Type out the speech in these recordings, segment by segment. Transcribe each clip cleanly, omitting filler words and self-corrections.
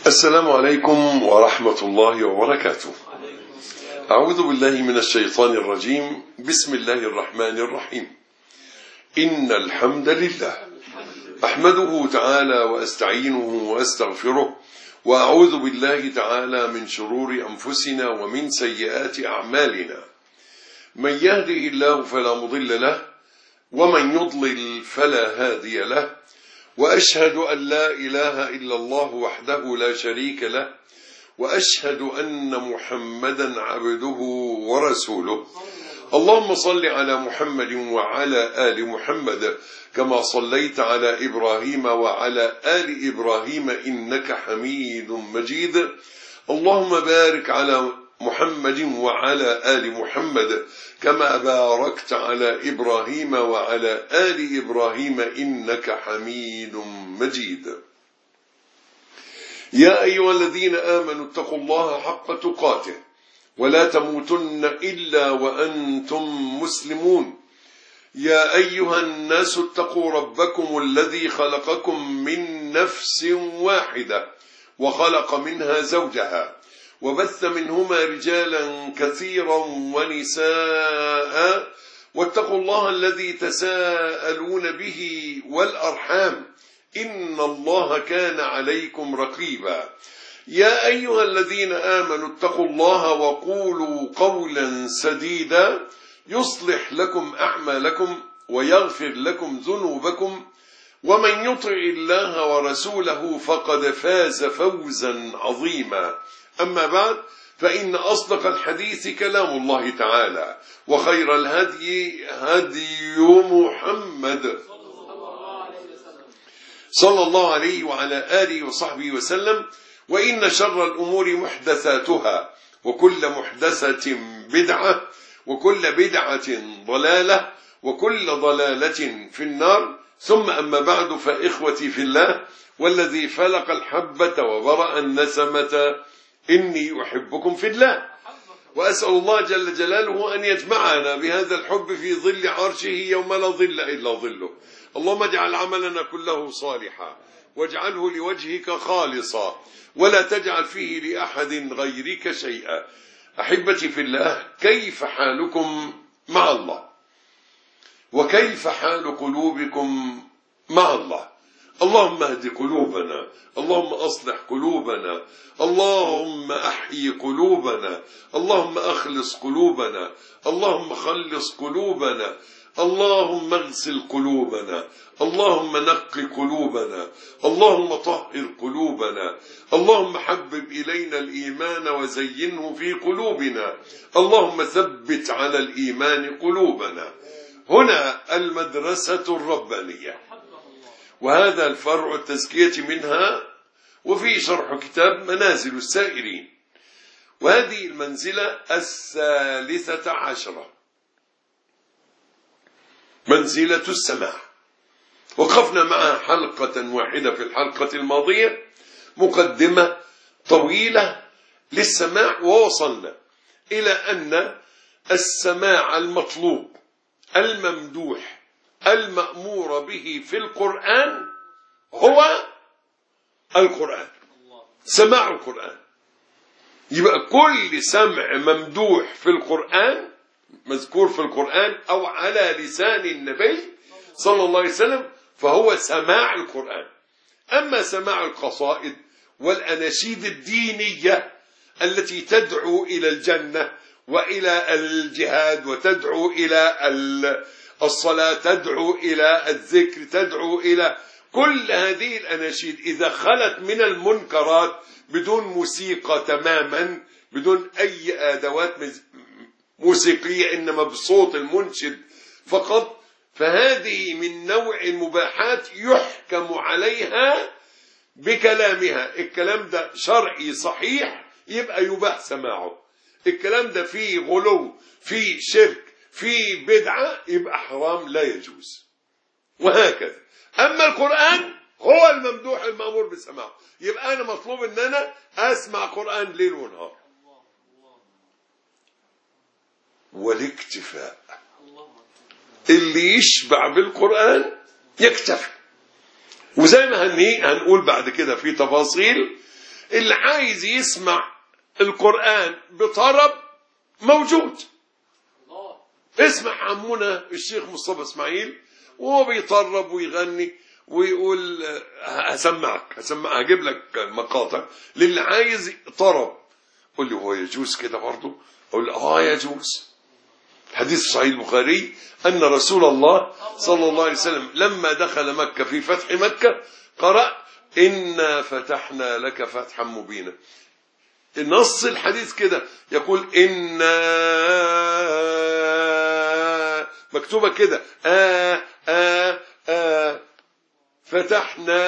السلام عليكم ورحمة الله وبركاته. أعوذ بالله من الشيطان الرجيم. بسم الله الرحمن الرحيم. إن الحمد لله أحمده تعالى وأستعينه وأستغفره، وأعوذ بالله تعالى من شرور أنفسنا ومن سيئات أعمالنا. من يهده الله فلا مضل له، ومن يضلل فلا هادي له، وأشهد أن لا إله إلا الله وحده لا شريك له، وأشهد أن محمدا عبده ورسوله. اللهم صل على محمد وعلى آل محمد كما صليت على إبراهيم وعلى آل إبراهيم إنك حميد مجيد. اللهم بارك على محمد وعلى آل محمد كما باركت على إبراهيم وعلى آل إبراهيم إنك حميد مجيد. يا أيها الذين آمنوا اتقوا الله حق تقاته ولا تموتن إلا وأنتم مسلمون. يا أيها الناس اتقوا ربكم الذي خلقكم من نفس واحدة وخلق منها زوجها وبث منهما رجالا كثيرا ونساء، واتقوا الله الذي تساءلون به والأرحام إن الله كان عليكم رقيبا. يا أيها الذين آمنوا اتقوا الله وقولوا قولا سديدا يصلح لكم أعمالكم ويغفر لكم ذنوبكم، ومن يطع الله ورسوله فقد فاز فوزا عظيما. أما بعد، فإن أصدق الحديث كلام الله تعالى، وخير الهدي هدي محمد صلى الله عليه وعلى آله وصحبه وسلم. وإن شر الأمور محدثاتها، وكل محدثة بدعة، وكل بدعة ضلالة، وكل ضلالة في النار. ثم أما بعد، فإخوتي في الله والذي فلق الحبة وبرأ النسمة إني أحبكم في الله، وأسأل الله جل جلاله أن يجمعنا بهذا الحب في ظل عرشه يوم لا ظل إلا ظله. اللهم اجعل عملنا كله صالحا، واجعله لوجهك خالصا، ولا تجعل فيه لأحد غيرك شيئا. أحبتي في الله، كيف حالكم مع الله؟ وكيف حال قلوبكم مع الله؟ اللهم اهد قلوبنا، اللهم أصلح قلوبنا، اللهم أحيي قلوبنا، اللهم أخلص قلوبنا، اللهم خلص قلوبنا، اللهم اغسل قلوبنا، اللهم نقي قلوبنا، اللهم طهر قلوبنا، اللهم حبب إلينا الإيمان وزينه في قلوبنا، اللهم ثبت على الإيمان قلوبنا. هنا المدرسة الربانية، وهذا الفرع التزكية منها، وفي شرح كتاب منازل السائرين، وهذه المنزلة 13، منزلة السماع. وقفنا معها حلقة واحدة في الحلقة الماضية، مقدمة طويلة للسماع، ووصلنا إلى أن السماع المطلوب الممدوح المأمور به في القرآن هو القرآن، سماع القرآن. يبقى كل سمع ممدوح في القرآن، مذكور في القرآن أو على لسان النبي صلى الله عليه وسلم، فهو سماع القرآن. أما سماع القصائد والأناشيد الدينية التي تدعو إلى الجنة وإلى الجهاد، وتدعو إلى الصلاة، تدعو إلى الذكر، تدعو إلى كل هذه الأناشيد، إذا خلت من المنكرات بدون موسيقى تماما، بدون أي أدوات موسيقية، إنما بصوت المنشد فقط، فهذه من نوع المباحات يحكم عليها بكلامها. الكلام ده شرعي صحيح يبقى يباح سماعه، الكلام ده فيه غلو، فيه شرك، فيه بدعة، يبقى حرام لا يجوز، وهكذا. أما القرآن هو الممدوح المأمور بسماعه، يبقى أنا مطلوب أن أنا أسمع قرآن ليل ونهار. والاكتفاء، اللي يشبع بالقرآن يكتفي. وزي ما هنقول بعد كده في تفاصيل اللي عايز يسمع القرآن بطرب موجود. اسمع عمنا الشيخ مصطفى اسماعيل وهو بيطرب ويغني ويقول هسمعك هجيب لك مقاطع للي عايز طرب. قل لي هو يجوز كده برضه؟ اقول له يجوز. حديث صحيح البخاري ان رسول الله صلى الله عليه وسلم لما دخل مكة في فتح مكة قرأ إنا فتحنا لك فتحا مبينا. النص الحديث كده يقول إنا مكتوبة كده فتحنا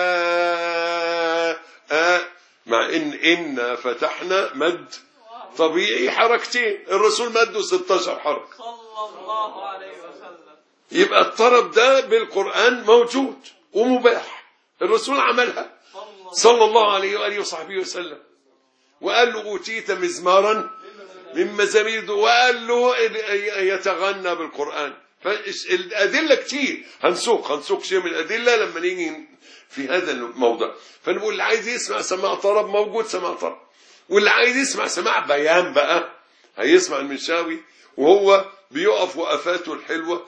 مع إن فتحنا مد طبيعي حركتين، الرسول مده 16 حركة صلى الله عليه وسلم. يبقى الطرب ده بالقرآن موجود ومباح، الرسول عملها صلى الله عليه وآله وصحبه وسلم. وقال له أوتيت مزمارا من مزامير، وقال له يتغنى بالقرآن. فالأدلة كتير، هنسوق شيء من الأدلة لما نيجي في هذا الموضع. فنقول اللي عايز يسمع سماع طرب موجود سماع طرب، واللي عايز يسمع سماع بيان بقى هيسمع المنشاوي وهو بيقف وقفاته الحلوة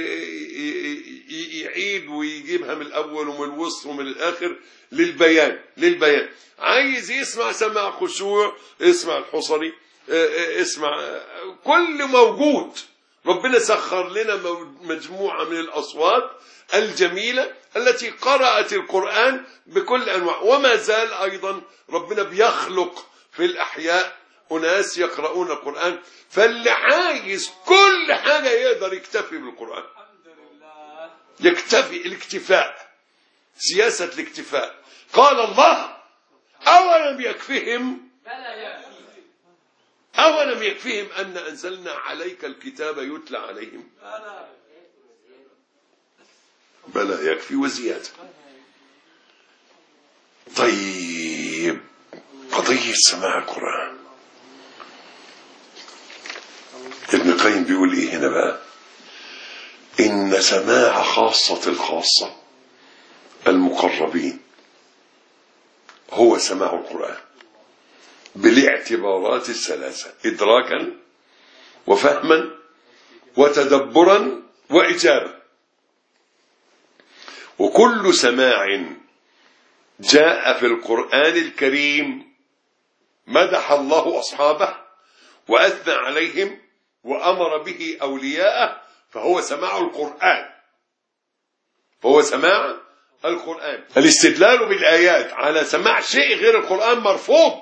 ويعيد ويجيبها من الأول ومن الوسط ومن الآخر للبيان. عايز يسمع سماع خشوع اسمع الحصري، اسمع كل موجود. ربنا سخر لنا مجموعة من الأصوات الجميلة التي قرأت القرآن بكل أنواع، وما زال أيضا ربنا بيخلق في الأحياء أناس يقرؤون القرآن. فاللي عايز كل حاجة يقدر يكتفي بالقرآن، يكتفي الاكتفاء، سياسة الاكتفاء. قال الله أولم يكفيهم أن أنزلنا عليك الكتاب يتلى عليهم؟ بلى يكفي وزيادة. طيب قضية سماع القرآن، ابن القيم بيقول ايه هنا بقى؟ إن سماع خاصة الخاصة المقربين هو سماع القرآن بالاعتبارات الثلاثة: إدراكا وفهما وتدبرا وإجابة. وكل سماع جاء في القرآن الكريم مدح الله أصحابه وأثنى عليهم وأمر به أولياءه فهو سماع القرآن. الاستدلال بالآيات على سماع شيء غير القرآن مرفوض.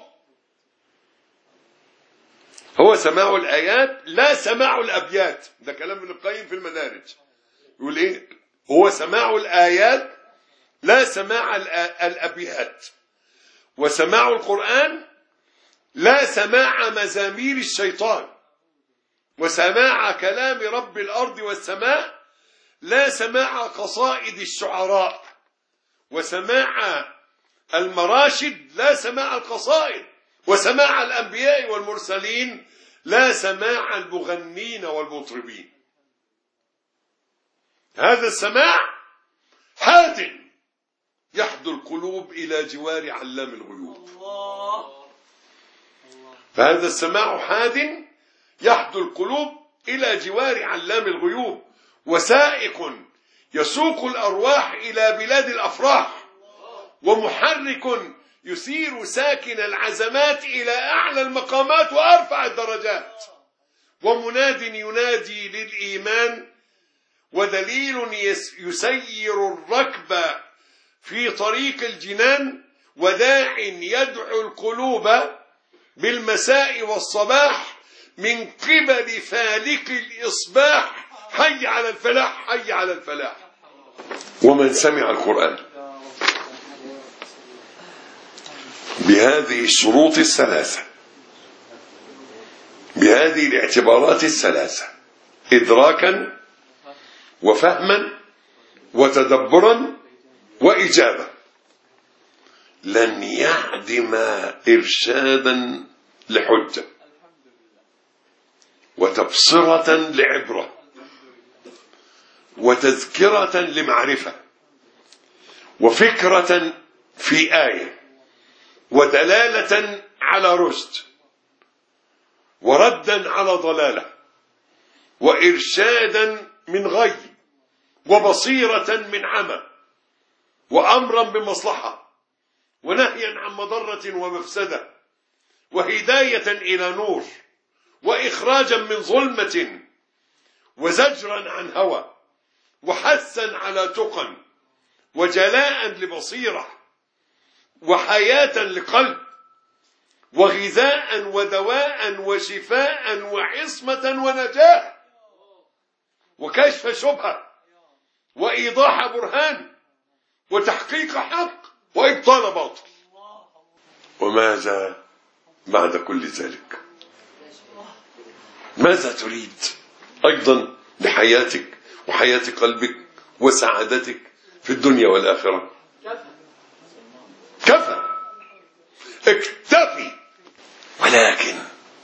هو سماع الآيات لا سماع الأبيات. ده كلام ابن القيم في المدارج. يقول ايه؟ هو سماع الآيات لا سماع الأبيات. وسماع القرآن لا سماع مزامير الشيطان. وسماع كلام رب الأرض والسماء لا سماع قصائد الشعراء. وسماع المراشد لا سماع القصائد. وسماع الأنبياء والمرسلين لا سماع المغنين والمطربين. هذا السماع حاد يحدو القلوب إلى جوار علام الغيوب. فهذا السماع حاد يحدو القلوب إلى جوار علام الغيوب، وسائق يسوق الأرواح إلى بلاد الأفراح، ومحرك يثير ساكن العزمات إلى أعلى المقامات وأرفع الدرجات، ومناد ينادي للإيمان، ودليل يسير الركب في طريق الجنان، وداع يدعو القلوب بالمساء والصباح من قبل فالك الإصباح: حي على الفلاح، حي على الفلاح. ومن سمع القرآن بهذه الشروط الثلاثة، بهذه الاعتبارات الثلاثة: إدراكا وفهما وتدبرا وإجابة، لن يعدم إرشادا لحجة، وتبصرة لعبرة، وتذكرة لمعرفة، وفكرة في آية، ودلالة على رشد، وردا على ضلالة، وإرشادا من غي، وبصيرة من عمى، وأمرا بمصلحة، ونهيا عن مضرة ومفسدة، وهداية إلى نور، وإخراجا من ظلمة، وزجرا عن هوى، وحثا على تقى، وجلاء لبصيرة، وحياة لقلب، وغذاء ودواء وشفاء وعصمة ونجاة، وكشف شبهة، وإيضاح برهان، وتحقيق حق، وإبطال باطل. وماذا بعد كل ذلك؟ ماذا تريد أيضا لحياتك وحياة قلبك وسعادتك في الدنيا والآخرة؟ كفى، اكتفي. ولكن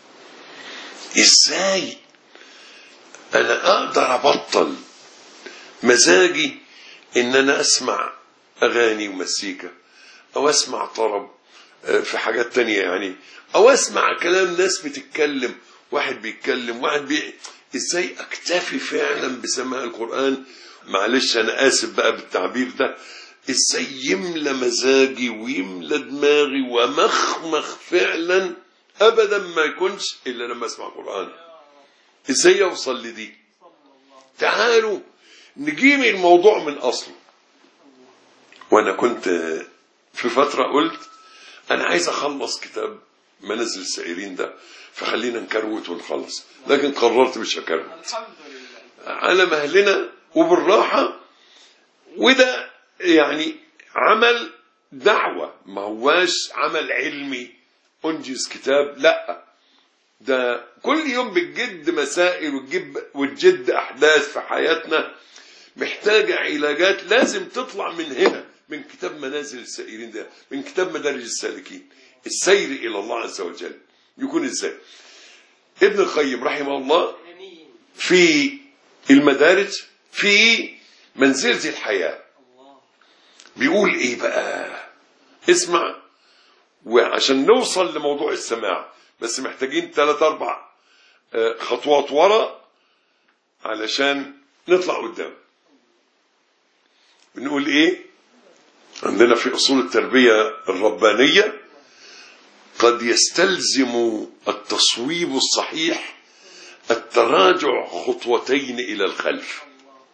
ازاي انا اقدر ابطل مزاجي ان انا اسمع اغاني ومزيكا، او اسمع طرب في حاجات تانية يعني، او اسمع كلام ناس بتتكلم، واحد بيتكلم ازاي اكتفي فعلا بسماع القرآن؟ معلش انا اسف بقى بالتعبير ده، ازاي يملى مزاجي ويملى دماغي ومخمخ فعلا ابدا ما يكونش الا لما اسمع قرآن؟ ازاي يوصل لدي؟ تعالوا نجيب الموضوع من اصله. وانا كنت في فترة قلت انا عايز اخلص كتاب منازل السائرين ده، فخلينا نكروت ونخلص، لكن قررت مش هكروت على مهلنا وبالراحة. وده يعني عمل دعوة، ما هواش عمل علمي انجز كتاب، لا، ده كل يوم بتجد مسائل وتجد احداث في حياتنا محتاجة علاجات لازم تطلع من هنا، من كتاب منازل السائرين ده، من كتاب مدارج السالكين. السير الى الله عز وجل يكون ازاي؟ ابن القيم رحمه الله في المدارج في منزلة الحياة بيقول ايه بقى؟ اسمع، وعشان نوصل لموضوع السماع بس محتاجين 3-4 خطوات ورا علشان نطلع قدام. بنقول ايه؟ عندنا في اصول التربية الربانية قد يستلزم التصويب الصحيح التراجع خطوتين الى الخلف.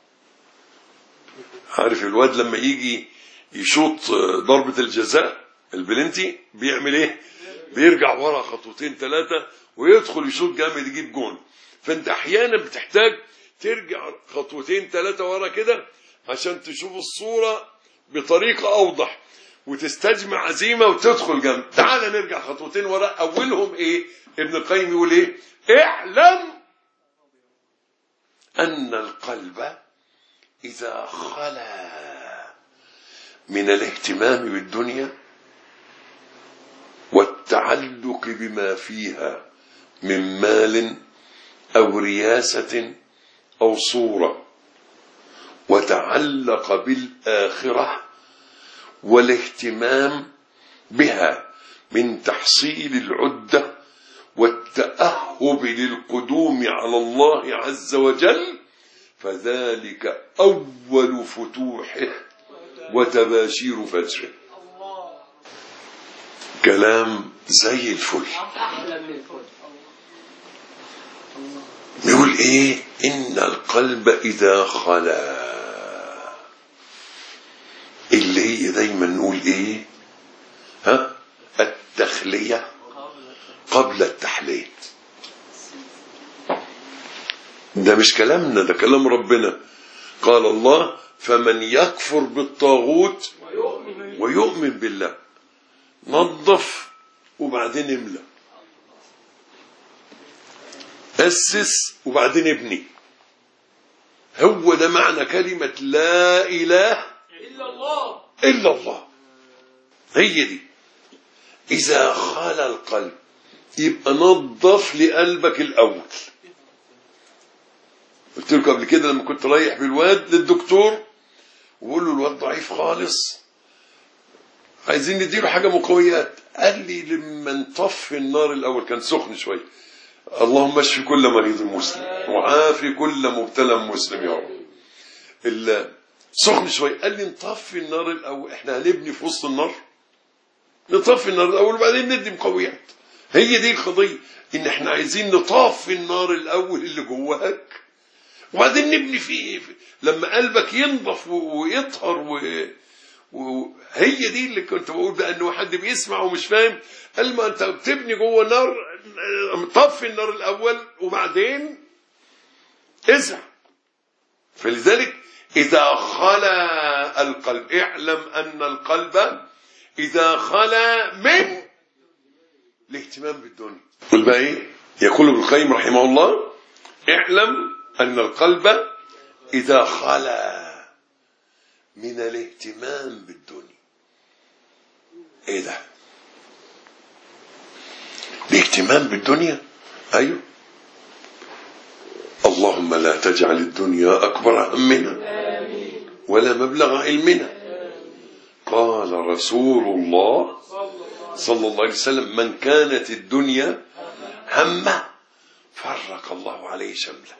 عارف الواد لما يجي يشوط ضربة الجزاء البلنتي بيعمل ايه؟ بيرجع ورا 2-3 ويدخل يشوط جامد يجيب جون. فانت احيانا بتحتاج ترجع 2-3 ورا كده عشان تشوف الصورة بطريقة اوضح وتستجمع عزيمة وتدخل جامد. تعال نرجع 2 ورا. اولهم ايه؟ ابن القيم يقول ايه؟ اعلم ان القلب اذا خلا من الاهتمام بالدنيا والتعلق بما فيها من مال أو رياسة أو صورة، وتعلق بالآخرة والاهتمام بها من تحصيل العدة والتأهب للقدوم على الله عز وجل، فذلك أول فتوحه وتباشير فجره. كلام زي الفل. يقول ايه؟ ان القلب اذا خلا، اللي هي دايما نقول ايه؟ التخلية قبل التحلية. ده مش كلامنا، ده كلام ربنا. قال الله فمن يكفر بالطاغوت ويؤمن بالله. نظف وبعدين املى، أسس وبعدين ابني. هو ده معنى كلمة لا إله إلا الله. هي دي. إذا خال القلب يبقى نظف لقلبك الأول. قلت لكم قبل كده لما كنت رايح بالواد للدكتور وقول له الواد ضعيف خالص، عايزين نديله حاجة مقويات. قال لي لما نطفي النار الأول كان سخن شوية، اللهم اشف كل مريض مسلم وعافي كل مبتلى مسلم يا رب. سخن شوية، قال لي نطفي النار الأول، احنا هنبني في وسط النار، نطفي النار الأول وبعدين ندي مقويات. هي دي القضية، ان احنا عايزين نطفي النار الأول اللي جواك وبعدين نبني فيه لما قلبك ينضف ويطهر وهي دي اللي كنت بقول بقى انه حد بيسمع ومش فاهم. قال ما انت بتبني جوه النار، طفي النار الاول وبعدين ازرع. فلذلك اذا خلا القلب، اعلم ان القلب اذا خلا من الاهتمام بالدنيا. قل بقى ايه يقول ابن القيم رحمه الله، اعلم ان القلب اذا خلا من الاهتمام بالدنيا. ايه ده؟ الاهتمام بالدنيا، ايوه. اللهم لا تجعل الدنيا اكبر همنا ولا مبلغ علمنا. قال رسول الله صلى الله عليه وسلم من كانت الدنيا همه فرق الله عليه شمله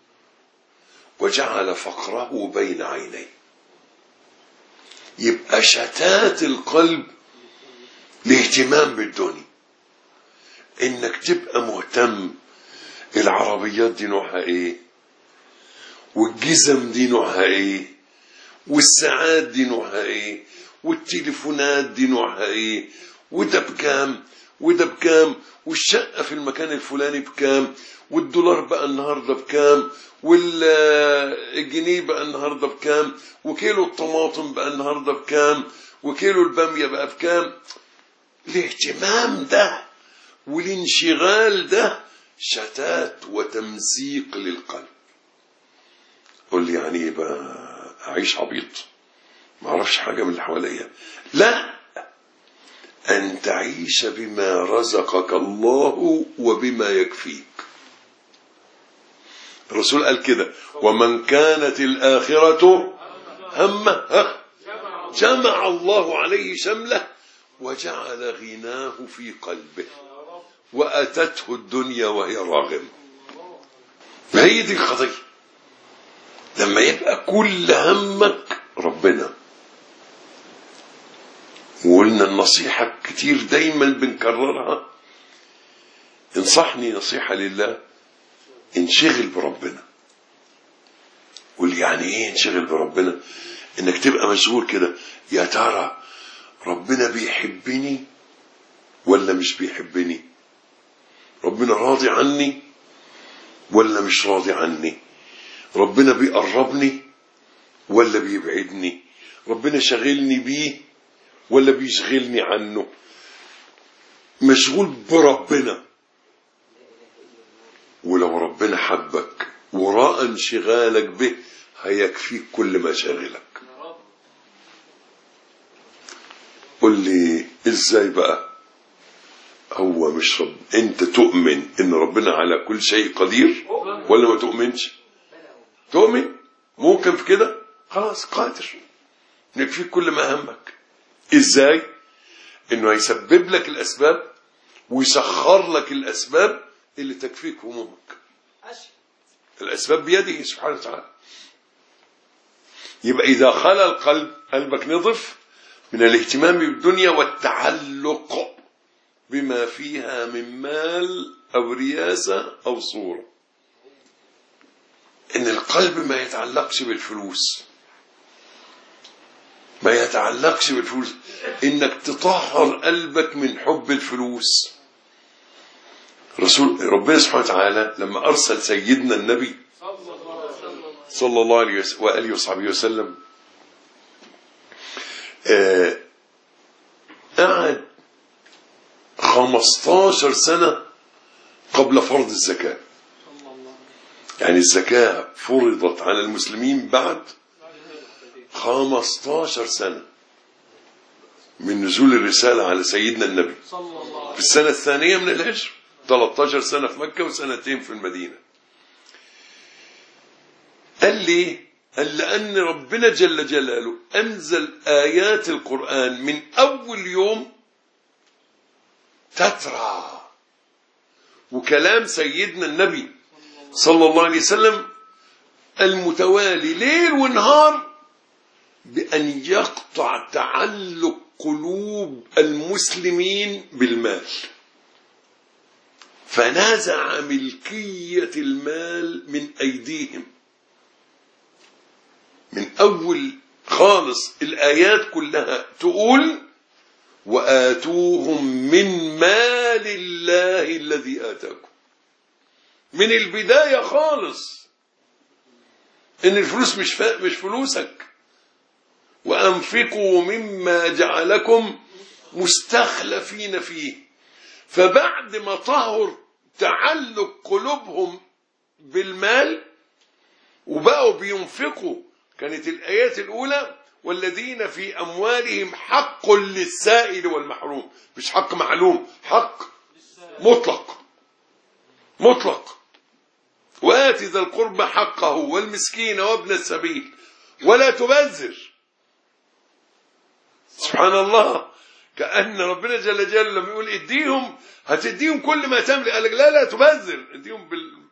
وجعل فقره بين عينيه. يبقى شتات القلب الاهتمام بالدنيا، انك تبقى مهتم العربيات دي نوعها ايه، والجزم دي نوعها ايه، والساعات دي نوعها ايه، والتليفونات دي نوعها ايه، وده بكام وده بكام، والشقة في المكان الفلاني بكام، والدولار بقى النهاردة بكام، والجنيه بقى النهاردة بكام، وكيلو الطماطم بقى النهاردة بكام، وكيلو البامية بقى بكام. الاهتمام ده والانشغال ده شتات وتمزيق للقلب. قل لي يعني ايه بقى اعيش عبيط ما اعرفش حاجة من اللي حواليا؟ لا، أن تعيش بما رزقك الله وبما يكفيك. الرسول قال كده، ومن كانت الآخرة همه جمع الله عليه شمله وجعل غناه في قلبه وأتته الدنيا وهي راغمة. هي دي القضية، لما يبقى كل همك ربنا. وقلنا النصيحة كتير دايما بنكررها، انصحني نصيحة لله، انشغل بربنا. قول يعني ايه انشغل بربنا؟ انك تبقى مشغول كده، يا ترى ربنا بيحبني ولا مش بيحبني؟ ربنا راضي عني ولا مش راضي عني؟ ربنا بيقربني ولا بيبعدني؟ ربنا شغلني بيه ولا بيشغلني عنه؟ مشغول بربنا. ولو ربنا حبك ورأى انشغالك به هيكفيك كل مشاغلك. قل لي ازاي بقى؟ هو مش انت تؤمن ان ربنا على كل شيء قدير ولا ما تؤمنش؟ تؤمن ممكن في كده، خلاص قادر يكفيك كل ما همك. ازاي؟ انه هيسبب لك الاسباب ويسخر لك الاسباب اللي تكفيك همومك. الاسباب بيده سبحانه وتعالى. يبقى اذا خلى القلب، قلبك نظف من الاهتمام بالدنيا والتعلق بما فيها من مال او رياسة او صورة. ان القلب ما يتعلقش بالفلوس، ما يتعلقش بالفلوس، انك تطهر قلبك من حب الفلوس. ربنا سبحانه وتعالى لما ارسل سيدنا النبي صلى الله عليه وآله وصحبه وسلم، قعد 15 سنة قبل فرض الزكاة. يعني الزكاة فرضت على المسلمين بعد 15 سنة من نزول الرسالة على سيدنا النبي في السنة الثانية من الهجرة. 13 سنة في مكة وسنتين في المدينة. قال لي قال لأن ربنا جل جلاله أنزل آيات القرآن من أول يوم تترى. وكلام سيدنا النبي صلى الله عليه وسلم المتوالي ليل ونهار بأن يقطع تعلق قلوب المسلمين بالمال، فنازع ملكية المال من أيديهم. من أول خالص الآيات كلها تقول وآتوهم من مال الله الذي آتاكم. من البداية خالص إن الفلوس مش فلوسك. وأنفقوا مما جعلكم مستخلفين فيه. فبعد ما طهر تعلق قلوبهم بالمال وبقوا بينفقوا، كانت الآيات الأولى والذين في أموالهم حق للسائل والمحروم، مش حق معلوم، حق مطلق. وآت ذا القربى حقه والمسكين وابن السبيل ولا تبذر. سبحان الله، كأن ربنا جل جلاله لما يقول اديهم هتديهم كل ما تملك، قال لك لا تبذر، اديهم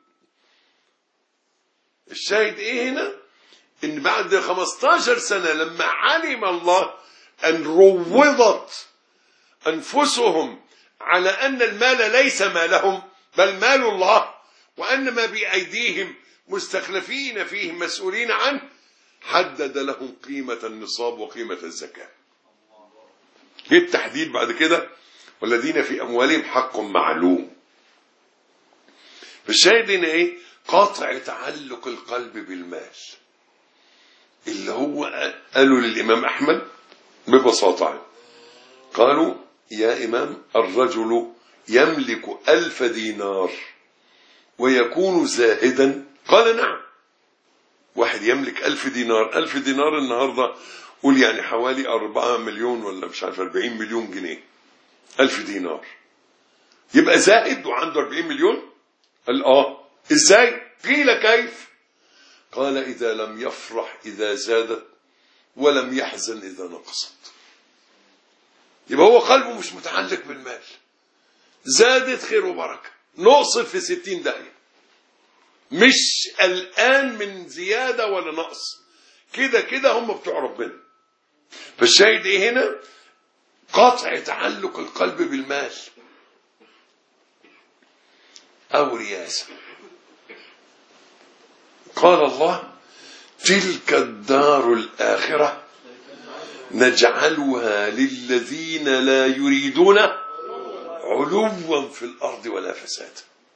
الشاهد ايه هنا؟ ان بعد 15 سنة لما علم الله ان روضت انفسهم على ان المال ليس مالهم بل مال الله، وان ما بايديهم مستخلفين فيه مسؤولين عنه، حدد لهم قيمة النصاب وقيمة الزكاة. ايه التحديد بعد كده؟ والذين في اموالهم حق معلوم. فالشاهد هنا ايه؟ قطع تعلق القلب بالمال، اللي هو قالوا للامام احمد ببساطه، قالوا يا امام الرجل يملك 1000 دينار ويكون زاهدا؟ قال نعم. واحد يملك 1000 دينار، 1000 دينار النهارده قول يعني حوالي 4 مليون ولا مش عارف 40 مليون جنيه. 1000 دينار يبقى زاهد وعنده 40 مليون؟ قال ازاي؟ قيل كيف؟ قال إذا لم يفرح إذا زادت ولم يحزن إذا نقصت. يبقى هو قلبه مش متعلق بالمال، زادت خير وبركة، نقصت في 60 داهية، مش قلقان من زيادة ولا نقص، كده هم بتوع ربنا. فالشاهد ايه هنا؟ قطع تعلق القلب بالمال أو رياسة. قال الله تلك الدار الآخرة نجعلها للذين لا يريدون علوا في الأرض ولا فساد.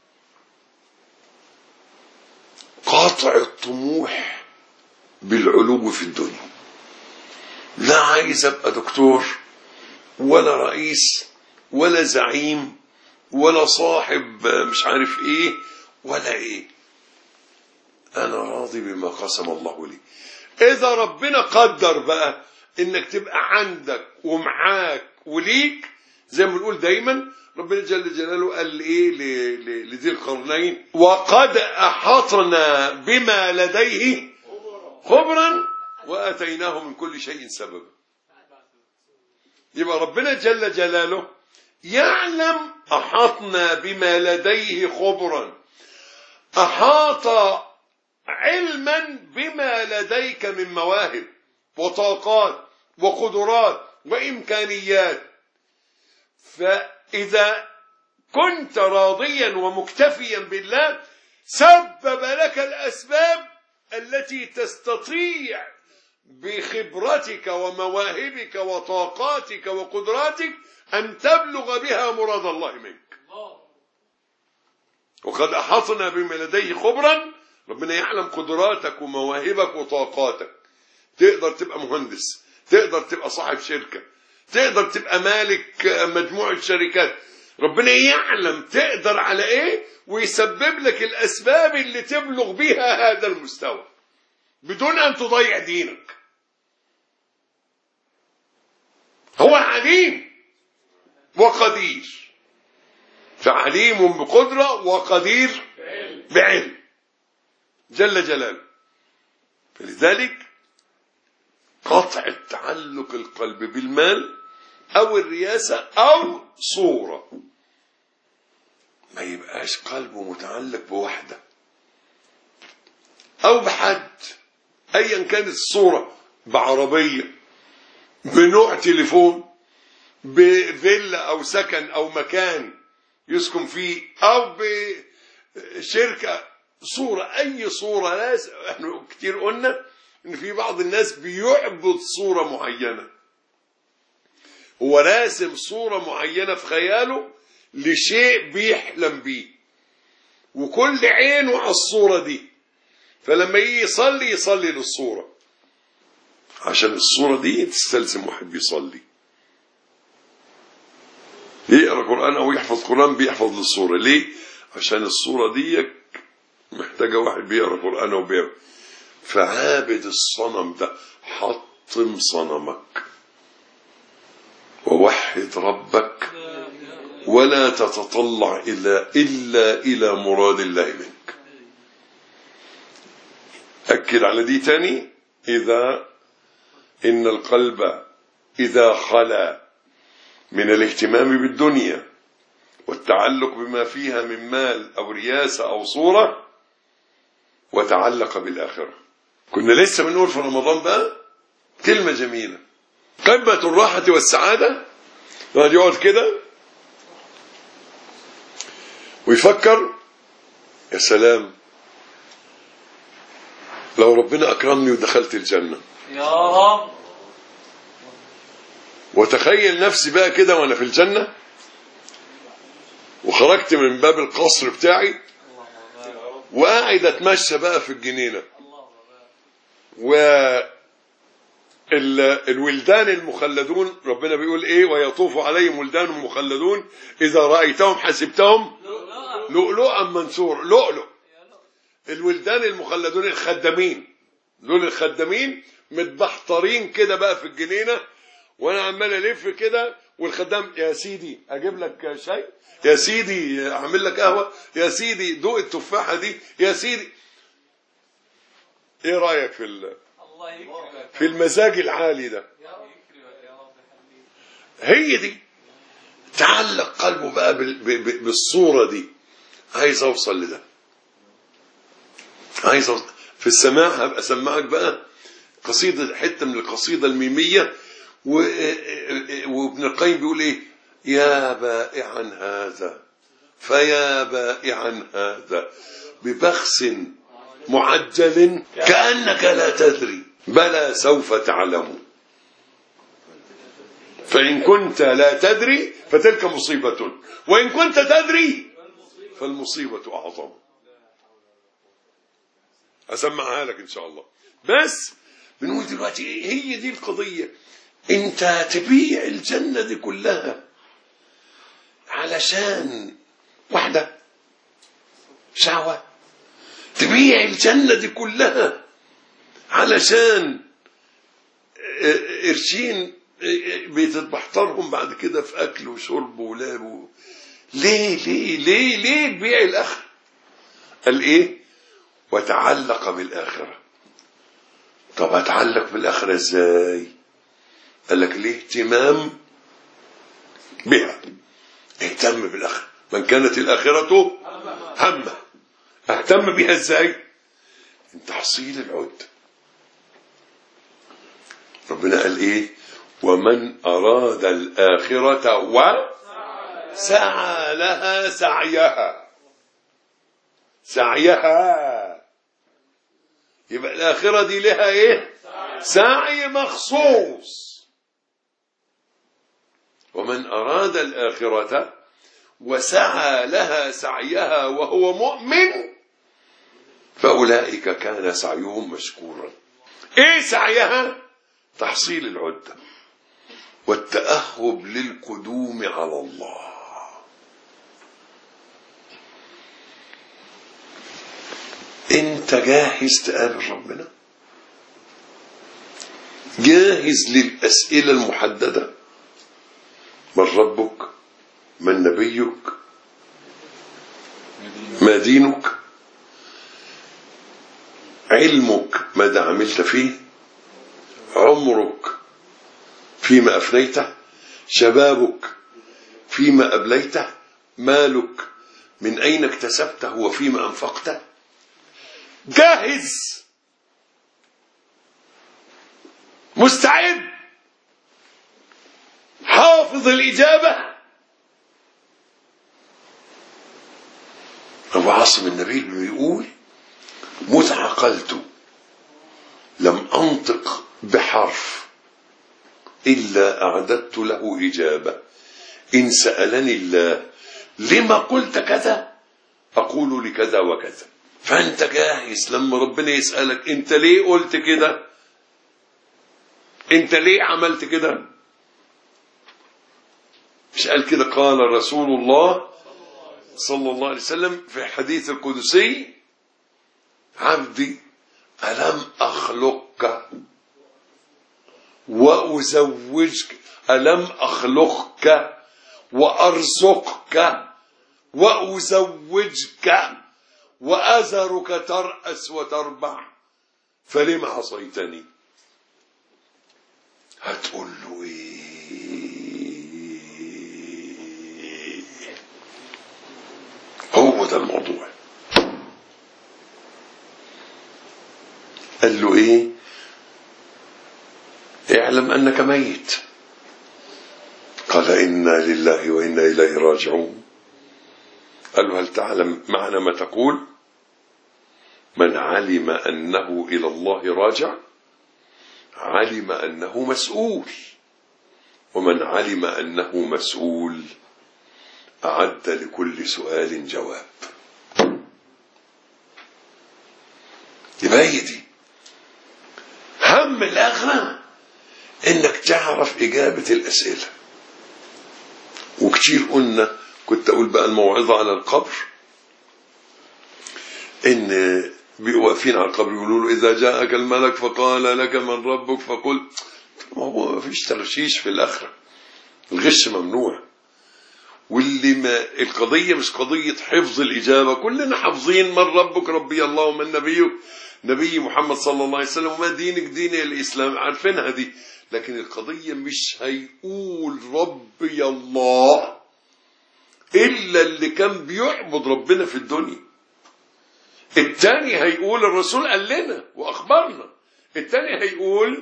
قاطع الطموح بالعلو في الدنيا، لا عايز أبقى دكتور ولا رئيس ولا زعيم ولا صاحب مش عارف ايه ولا ايه، انا راضي بما قسم الله لي. اذا ربنا قدر بقى انك تبقى عندك ومعاك وليك، زي ما بنقول دايما ربنا جل جلاله قال ايه لذي القرنين وقد احطنا بما لديه خبرا واتيناه من كل شيء سببا. يبقى ربنا جل جلاله يعلم احطنا بما لديه خبرا، احاط علما بما لديك من مواهب وطاقات وقدرات وامكانيات. فاذا كنت راضيا ومكتفيا بالله سبب لك الاسباب التي تستطيع بخبرتك ومواهبك وطاقاتك وقدراتك أن تبلغ بها مراد الله منك. وقد أحطنا بما لديه خبرا، ربنا يعلم قدراتك ومواهبك وطاقاتك. تقدر تبقى مهندس، تقدر تبقى صاحب شركة، تقدر تبقى مالك مجموعة شركات، ربنا يعلم تقدر على ايه ويسبب لك الأسباب اللي تبلغ بها هذا المستوى بدون أن تضيع دينك. هو عليم وقدير، فعليم بقدرة وقدير بعلم جل جلاله. فلذلك قطع تعلق القلب بالمال أو الرياسة أو صورة ما يبقاش قلبه متعلق بوحدة أو بحد أيا كانت الصورة، بعربية، بنوع تليفون، بفيلا أو سكن أو مكان يسكن فيه، أو بشركة، صورة، أي صورة. لازم احنا كتير قلنا إن في بعض الناس بيعبد صورة معينة، هو راسم صورة معينة في خياله لشيء بيحلم بيه، وكل عينه على الصورة دي، فلما يجي يصلي للصورة عشان الصورة دي تستلزم واحد بيصلي. يقرأ قرآن أو يحفظ قرآن بيحفظ للصورة. ليه؟ عشان الصورة دي محتاجة واحد بيقرأ قرآن أو بيقرأ. فعابد الصنم ده حطم صنمك ووحد ربك ولا تتطلع إلا إلى مراد الله منك. أكد على دي تاني. إن القلب إذا خلا من الاهتمام بالدنيا والتعلق بما فيها من مال أو رياسة أو صورة وتعلق بالآخرة. كنا لسه بنقول في رمضان بقى كلمة جميلة، قمة الراحة والسعادة. الواحد يقعد كده ويفكر يا سلام لو ربنا أكرمني ودخلت الجنة يا رب، وتخيل نفسي بقى كده وأنا في الجنة وخرجت من باب القصر بتاعي وقاعد أتمشى بقى في الجنينة، والولدان المخلدون ربنا بيقول إيه؟ ويطوف عليهم ولدان مخلدون إذا رأيتهم حسبتهم لؤلؤا منثورا. لؤلؤ. الولدان المخلدون الخدامين، دول الخدامين متبحترين كده بقى في الجنينة، وانا عمال الف كده والخدام يا سيدي اجيب لك شاي، يا سيدي اعمل لك قهوه، يا سيدي دوق التفاحه دي، يا سيدي. ايه رايك في المزاج العالي ده؟ هي دي تعلق قلبه بقى بالصوره دي. عايز اوصل لده، عايز أوصل. في السماع هبقى اسمعك بقى قصيده، حته من القصيده الميميه، وابن القيم بيقول ايه؟ يا بائعا هذا فيا بائعا هذا ببخس معجل كأنك لا تدري بلى سوف تعلم، فإن كنت لا تدري فتلك مصيبة، وإن كنت تدري فالمصيبة أعظم. أسمعها لك إن شاء الله. بس بنقول دلوقتي هي دي القضية. انت تبيع الجنة دي كلها علشان واحدة شهوة؟ تبيع الجنة دي كلها علشان قرشين بتتبحترهم بعد كده في أكل وشرب ولاب؟ ليه تبيع الآخرة؟ قال إيه؟ وتعلق بالآخرة. طب أتعلق بالآخرة إزاي؟ قال لك الاهتمام بها. اهتم بالآخرة. من كانت الآخرة همه، اهتم بها ازاي؟ من تحصيل العد. ربنا قال ايه؟ ومن أراد الآخرة وسعى لها سعيها. يبقى الآخرة دي لها ايه؟ سعي مخصوص. ومن أراد الآخرة وسعى لها سعيها وهو مؤمن فأولئك كان سعيهم مشكورا. ايه سعيها؟ تحصيل العدة والتأهب للقدوم على الله. انت جاهز تقابل ربنا؟ جاهز للأسئلة المحددة؟ من ربك؟ من نبيك؟ ما دينك؟ علمك ماذا عملت فيه؟ عمرك فيما أفنيته؟ شبابك فيما أبليته؟ مالك من أين اكتسبته وفيما أنفقته؟ جاهز مستعد حافظ الإجابة. أبو عاصم النبيل بيقول مت عقلت لم أنطق بحرف إلا أعددت له إجابة. إن سألني الله لما قلت كذا أقول لكذا وكذا. فأنت جاهز لما ربنا يسألك أنت ليه قلت كده، أنت ليه عملت كده. مش قال كده قال رسول الله صلى الله عليه وسلم في الحديث القدسي عبدي ألم أخلقك وأزوجك، ألم أخلقك وأرزقك وأزوجك وأذرك ترأس وتربع فلم عصيتني؟ هتقول له ايه؟ هو ده الموضوع. قال له ايه؟ اعلم انك ميت. قال انا لله وانا اليه راجعون. قال له هل تعلم معنى ما تقول؟ من علم انه الى الله راجع علم انه مسؤول، ومن علم انه مسؤول اعد لكل سؤال جواب. يبقى هي دي هم الاخره، انك تعرف اجابه الاسئله. وكتير قلنا، كنت اقول بقى الموعظه على القبر، ان بيبقوا واقفين على القبر يقولوا له اذا جاءك الملك فقال لك من ربك فقل. ما هو ما فيش تغشيش في الاخره، الغش ممنوع. واللي ما القضيه مش قضيه حفظ الاجابه، كلنا حافظين من ربك ربي الله ومن نبيك نبي محمد صلى الله عليه وسلم وما دينك دين الاسلام، عارفينها دي. لكن القضيه مش هيقول ربي الله الا اللي كان بيعبد ربنا في الدنيا. الثاني هيقول الرسول قال لنا واخبرنا. الثاني هيقول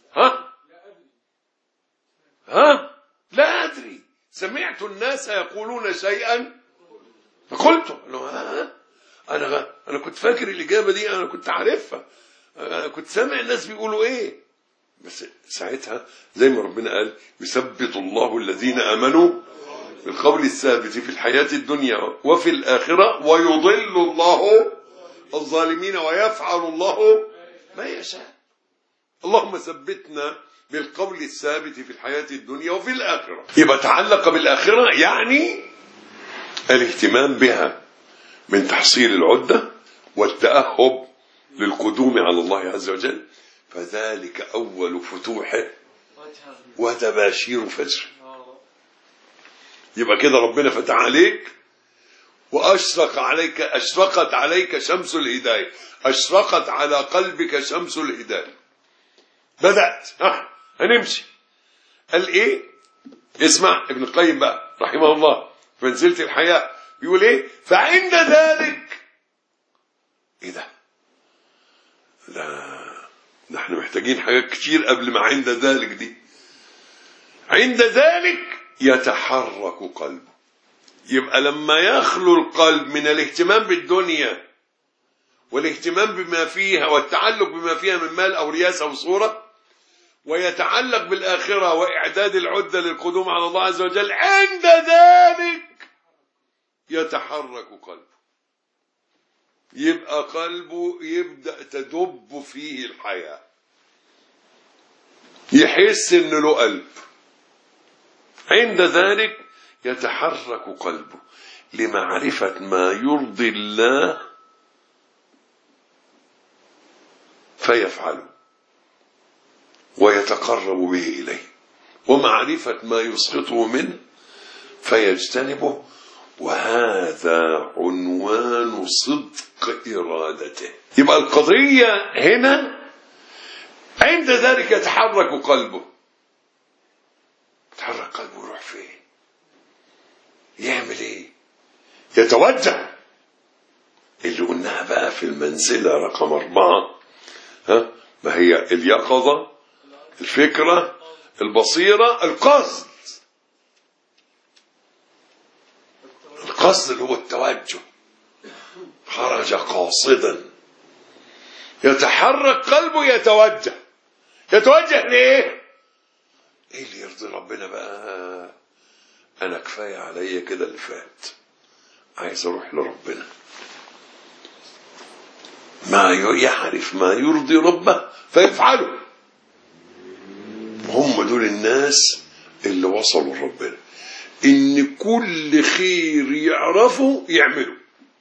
لا ادري سمعت الناس يقولون شيئا فقلت انا كنت فاكر الاجابه دي، انا كنت عارفها، انا كنت سامع الناس بيقولوا ايه. بس ساعتها زي ما ربنا قال يثبت الله الذين امنوا بالقول الثابت في الحياه الدنيا وفي الاخره ويضل الله الظالمين ويفعل الله ما يشاء. اللهم ثبتنا بالقول الثابت في الحياة الدنيا وفي الآخرة. يبقى تعلق بالآخرة يعني الاهتمام بها من تحصيل العدة والتأهب للقدوم على الله عز وجل. فذلك أول فتوحه وتباشير فجر. يبقى كده ربنا فتح عليك أشرقت عليك شمس الهداية، أشرقت على قلبك شمس الهداية. بدأت هنمشي. قال إيه؟ اسمع ابن القيم بقى رحمه الله في منزلة الحياة بيقول إيه؟ فعند ذلك إيه ده؟ لا نحن محتاجين حاجات كتير قبل ما عند ذلك دي. عند ذلك يتحرك قلبه. يبقى لما يخلو القلب من الاهتمام بالدنيا والاهتمام بما فيها والتعلق بما فيها من مال أو رياسة أو صورة، ويتعلق بالآخرة وإعداد العدة للقدوم على الله عز وجل، عند ذلك يتحرك قلبه. يبقى قلبه يبدأ تدب فيه الحياة، يحس إنه له قلب. عند ذلك يتحرك قلبه لمعرفة ما يرضي الله فيفعله ويتقرب به إليه، ومعرفة ما يسقطه منه فيجتنبه. وهذا عنوان صدق إرادته. يبقى القضية هنا عند ذلك يتحرك قلبه. يتحرك قلبه يروح فين؟ يعمل ايه؟ يتوجه، اللي قلناها بقى في المنزلة رقم 4. ما هي اليقظة، الفكرة، البصيرة، القصد. القصد اللي هو التوجه، خرج قاصدا، يتحرك قلبه، يتوجه. يتوجه ليه؟ ايه اللي يرضي ربنا بقى؟ انا كفاية عليا كده اللي فات، عايز اروح لربنا. ما يعرف ما يرضي ربه فيفعله. هم دول الناس اللي وصلوا لربنا، ان كل خير يعرفوا يعملوا،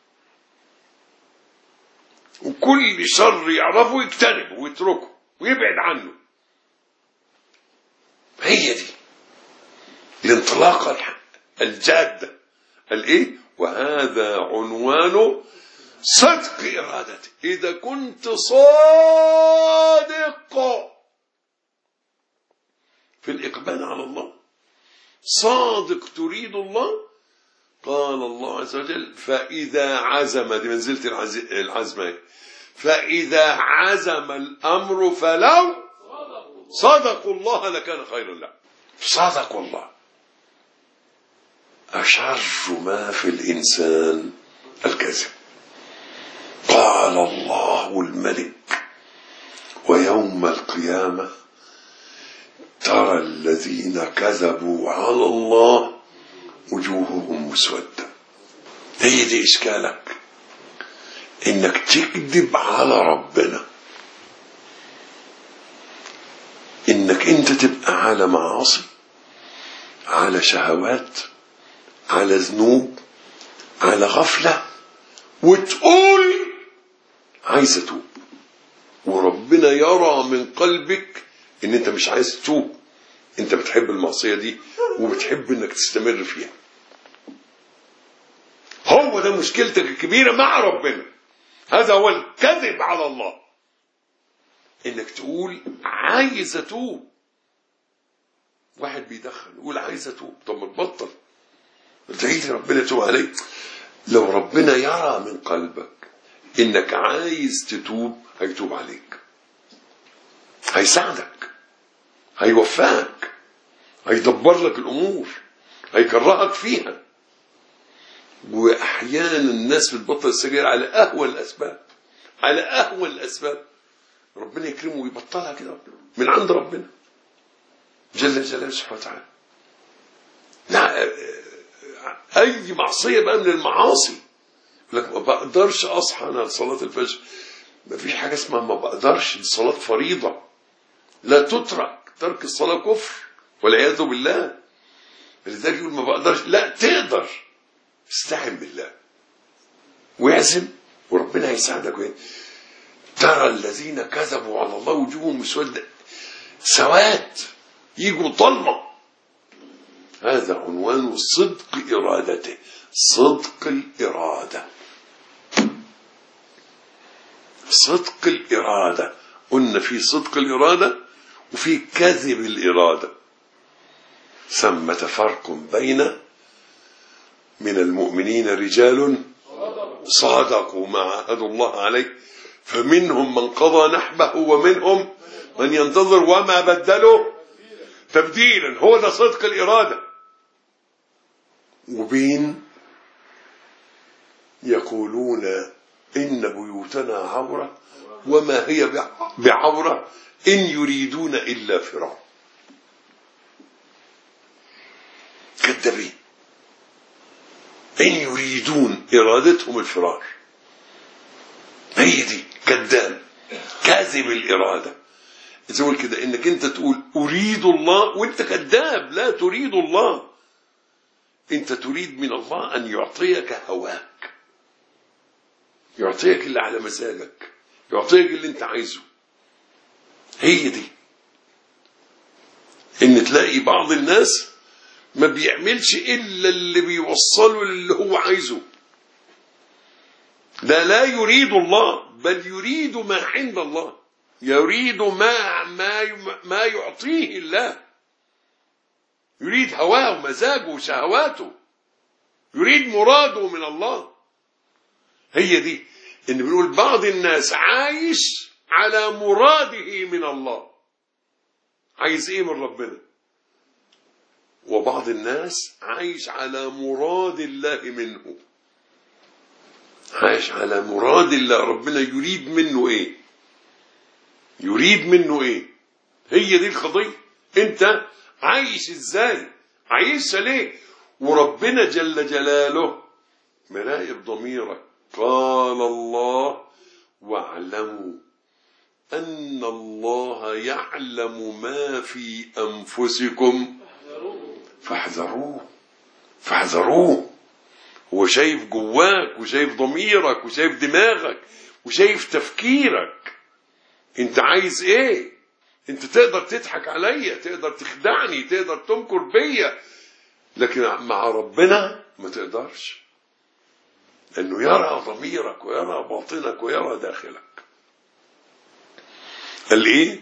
وكل شر يعرفوا يجتنبوا ويتركوا ويبعد عنه. هي دي الانطلاقة الجادة. الايه؟ وهذا عنوان صدق إرادته. إذا كنت صادق في الإقبال على الله، صادق تريد الله، قال الله عز وجل: فإذا عزم، دي منزلة العزم، فإذا عزم الأمر فلو صدقوا الله لكان خيرا لهم. صدقوا الله. أشر ما في الإنسان الكذب. قال الله الملك: ويوم القيامة ترى الذين كذبوا على الله وجوههم مسودة. هي دي إشكالك، إنك تكذب على ربنا، إنك أنت تبقى على معاصي، على شهوات، على ذنوب، على غفلة، وتقول عايز أتوب، وربنا يرى من قلبك إن أنت مش عايز تتوب، أنت بتحب المعصية دي وبتحب إنك تستمر فيها. هو ده مشكلتك الكبيرة مع ربنا. هذا هو الكذب على الله، إنك تقول عايز أتوب. واحد بيدخن يقول عايز أتوب، طب ما تبطل، ادعي لي ربنا يتوب عليك. لو ربنا يرى من قلبك إنك عايز تتوب هيتوب عليك، هيساعدك، هيوفقك، هيدبر لك الأمور، هيكرهك فيها. وأحيانا الناس بتبطل السجاير على أهون الأسباب، على أهون الأسباب، ربنا يكرمه ويبطلها كده من عند ربنا جل جلاله سبحانه وتعالى. لا، أي معصية بقى من المعاصي، لك ما بقدرش أصحى أنا لصلاة الفجر، ما فيش حاجة اسمها ما بقدرش، الصلاة فريضة لا تترك، ترك الصلاة كفر والعياذ بالله. لذلك يقول ما بقدرش، لا تقدر، استعن بالله واعزم وربنا هيساعدك. ترى الذين كذبوا على الله وجوههم مسودة، سواد، يجوا ضلمة. هذا عنوان صدق إرادته، صدق الإرادة. صدق الإرادة، قلنا في صدق الإرادة وفي كذب الإرادة. ثمة فرق بين من المؤمنين رجال صادقوا ما عاهدوا الله عليه فمنهم من قضى نحبه ومنهم من ينتظر وما بدلوا تبديلا. هو ده صدق الإرادة. وبين يقولون إن بيوتنا عورة وما هي بعورة إن يريدون إلا فرارا. كذابين، إن يريدون، إرادتهم الفرار. هي دي كذاب، كاذب الإرادة. تقول كده إنك أنت تقول أريد الله وأنت كذاب، لا تريد الله. أنت تريد من الله أن يعطيك هواك، يعطيك اللي على مزاجك، يعطيك اللي أنت عايزه. هي دي. إن تلاقي بعض الناس ما بيعملش إلا اللي بيوصله للي هو عايزه. لا يريد الله، بل يريد ما عند الله، يريد ما يعطيه الله، يريد هواه ومزاجه وشهواته. يريد مراده من الله. هي دي ان بنقول بعض الناس عايش على مراده من الله، عايز ايه من ربنا، وبعض الناس عايش على مراد الله منه، عايش على مراد الله، ربنا يريد منه ايه، يريد منه ايه. هي دي القضية. انت عايش ازاي، عايش ليه، وربنا جل جلاله مراقب ضميرك. قال الله واعلموا أن الله يعلم ما في أنفسكم فاحذروه. فاحذروه. هو شايف جواك وشايف ضميرك وشايف دماغك وشايف تفكيرك. انت عايز ايه؟ انت تقدر تضحك عليا، تقدر تخدعني، تقدر تمكر بيا، لكن مع ربنا ما تقدرش، لأنه يرى ضميرك ويرى باطنك ويرى داخلك. قال ايه؟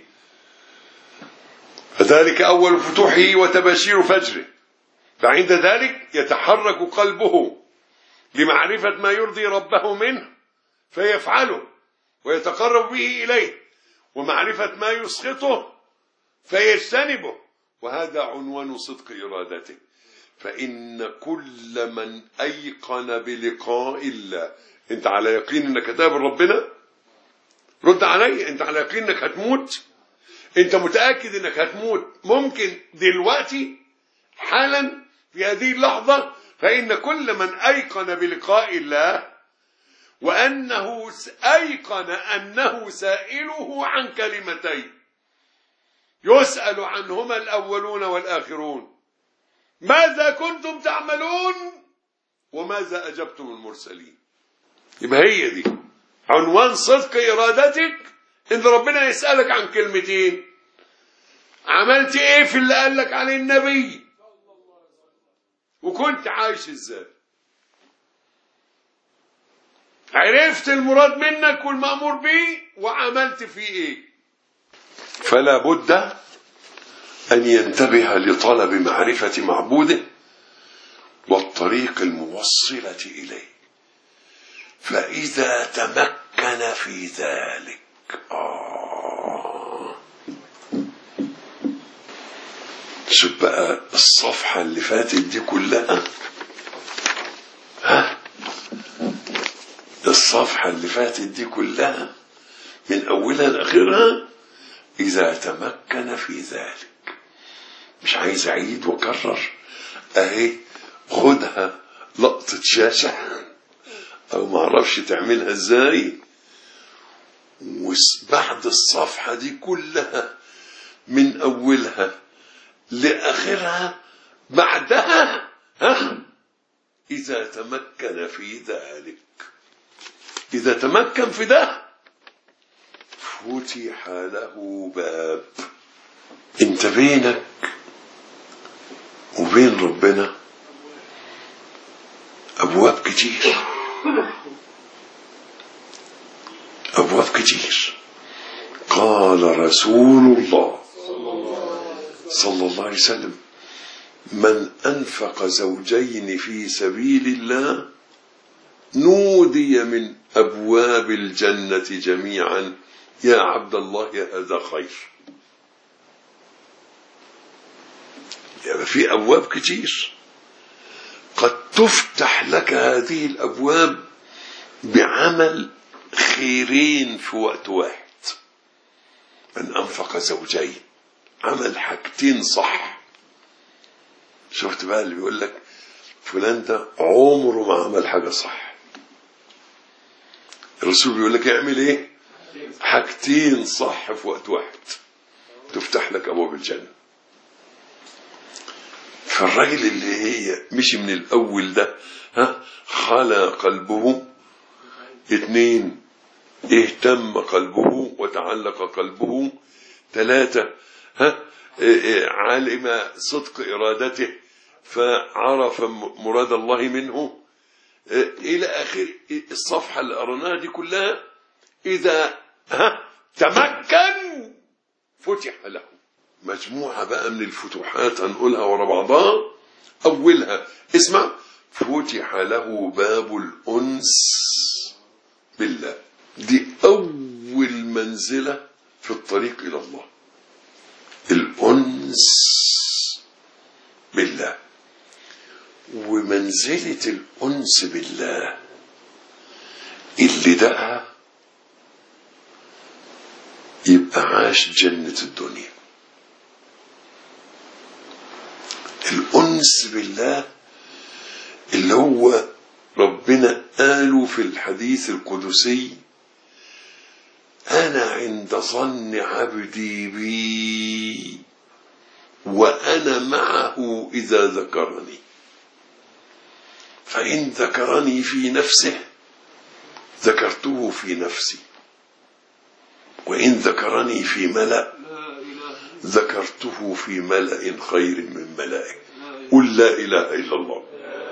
فذلك أول فتوحه وتباشير فجره، فعند ذلك يتحرك قلبه لمعرفة ما يرضي ربه منه فيفعله ويتقرب به إليه، ومعرفة ما يسخطه فيجتنبه، وهذا عنوان صدق إرادته. فإن كل من أيقن بلقاء الله، أنت على يقين أنك هتقابل ربنا؟ رد علي، أنت على يقين أنك هتموت؟ أنت متأكد أنك هتموت ممكن دلوقتي حالا في هذه اللحظة؟ فإن كل من أيقن بلقاء الله وأنه أيقن أنه سائله عن كلمتين يسأل عنهما الأولون والآخرون: ماذا كنتم تعملون وماذا أجبتم المرسلين. يبقى هي دي عنوان صدق إرادتك، إن ربنا يسألك عن كلمتين: عملت إيه في اللي قال لك عليه النبي، وكنت عايش إزاي، عرفت المراد منك والمأمور به وعملت فيه إيه. فلا بد أن ينتبه لطلب معرفة معبوده والطريق الموصلة إليه، فإذا تمكن في ذلك شوف بقى الصفحة اللي فاتت دي كلها، الصفحة اللي فاتت دي كلها من أولها لآخرها: إذا تمكن في ذلك. مش عايز أعيد وأكرر، أهي خدها لقطة شاشة أو معرفش تعملها إزاي، وبعد الصفحة دي كلها من أولها لآخرها بعدها إذا تمكن في ذلك. إذا تمكن في ده فتح له باب. انت بينك وبين ربنا أبواب كتير، أبواب كتير. قال رسول الله صلى الله عليه وسلم: من أنفق زوجين في سبيل الله نودي من أبواب الجنة جميعا: يا عبد الله هذا خير. يعني في أبواب كتير قد تفتح لك هذه الأبواب بعمل خيرين في وقت واحد. من أنفق زوجين، عمل حاجتين صح. شفت بقى اللي بيقول لك فلان ده عمره ما عمل حاجة صح، الرسول بيقول لك اعمل ايه؟ حاجتين صح في وقت واحد تفتح لك أبواب الجنة. فالراجل اللي هي مشي من الأول ده خلى قلبه، 2 اهتم قلبه وتعلق قلبه، 3 علم صدق إرادته فعرف مراد الله منه، إلى آخر الصفحة اللي قرناها دي كلها. إذا تمكن فتح له. مجموعة بقى من الفتوحات هنقولها ورا بعضها. أولها اسمع: فتح له باب الأنس بالله. دي أول منزلة في الطريق إلى الله، الأنس بالله. ومنزلة الأنس بالله اللي دقها يبقى عاش جنة الدنيا. الأنس بالله اللي هو ربنا قاله في الحديث القدسي: أنا عند ظن عبدي بي وأنا معه إذا ذكرني، فإن ذكرني في نفسه ذكرته في نفسي، وإن ذكرني في ملأ ذكرته في ملأ خير من ملائه. قل لا إله إلا الله.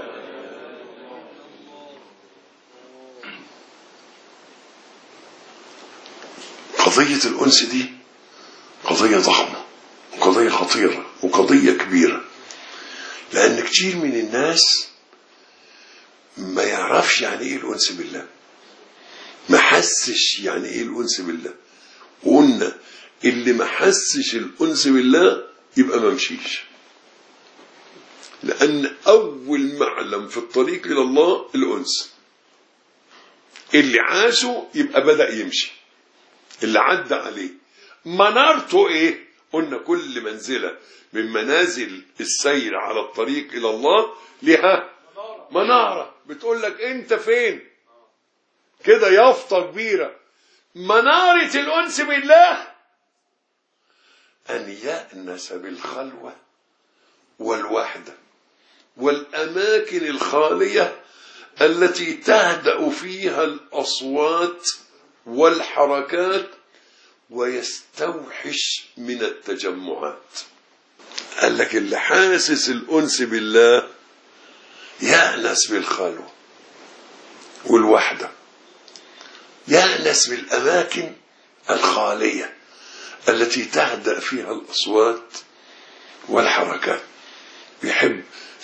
قضية الأنس دي قضية ضخمة وقضية خطيرة وقضية كبيرة، لأن كتير من الناس ما يعرفش يعني إيه الأنس بالله، ما حسش يعني إيه الأنس بالله. وقلنا اللي ما حسش الأنس بالله يبقى ما مشيش، لأن أول معلم في الطريق إلى الله الأنس. اللي عاشه يبقى بدأ يمشي، اللي عدى عليه منارته إيه؟ قلنا كل منزلة من منازل السير على الطريق إلى الله لها منارة بتقول لك أنت فين، كده يافطة كبيرة. منارة الأنس بالله أن يأنس بالخلوة والوحدة والأماكن الخالية التي تهدأ فيها الأصوات والحركات ويستوحش من التجمعات. قال لك اللي حاسس الأنس بالله يأنس بالخلوة والوحدة، يأنس بالأماكن الخالية التي تهدأ فيها الأصوات والحركات. بيحب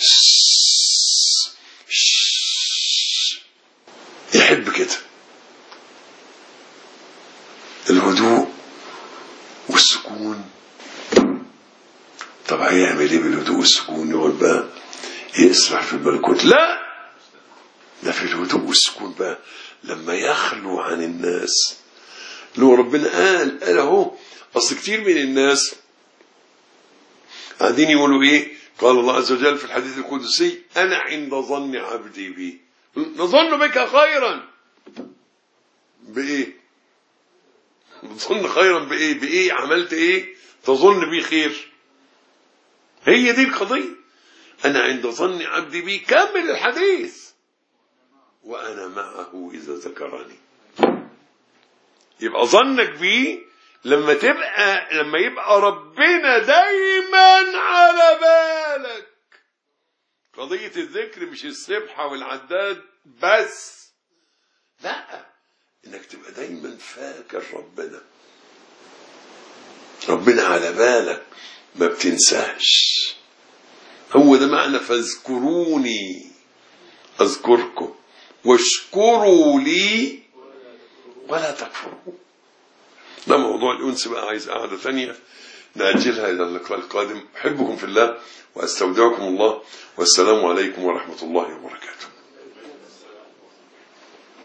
يحب كده الهدوء والسكون. طب هيعمل ايه بالهدوء والسكون؟ يقعد بقى يسرح في البلكوت؟ لا، ده في الهدوء والسكون بقى لما يخلو عن الناس. لو ربنا قال اهو، اصل كتير من الناس قاعدين يقولوا ايه؟ قال الله عز وجل في الحديث القدسي: انا عند ظن عبدي بي، نظن بك خيرا. بايه؟ تظن خيرا بايه؟ بايه عملت ايه تظن بي خير؟ هي دي القضيه. انا عند ظن عبدي بي، كمل الحديث: وانا معه اذا ذكرني. يبقى ظنك بيه لما يبقى ربنا دايما على بالك. قضيه الذكر مش السبحه والعداد بس، لا، انك تبقى دايما فاكر ربنا على بالك، ما بتنساش. هو ده معنى فاذكروني اذكركم واشكروا لي ولا تكفروا. ده موضوع الأنس بقى عايز قاعدة ثانية نأجلها إلى اللقاء القادم. أحبكم في الله وأستودعكم الله، والسلام عليكم ورحمة الله وبركاته.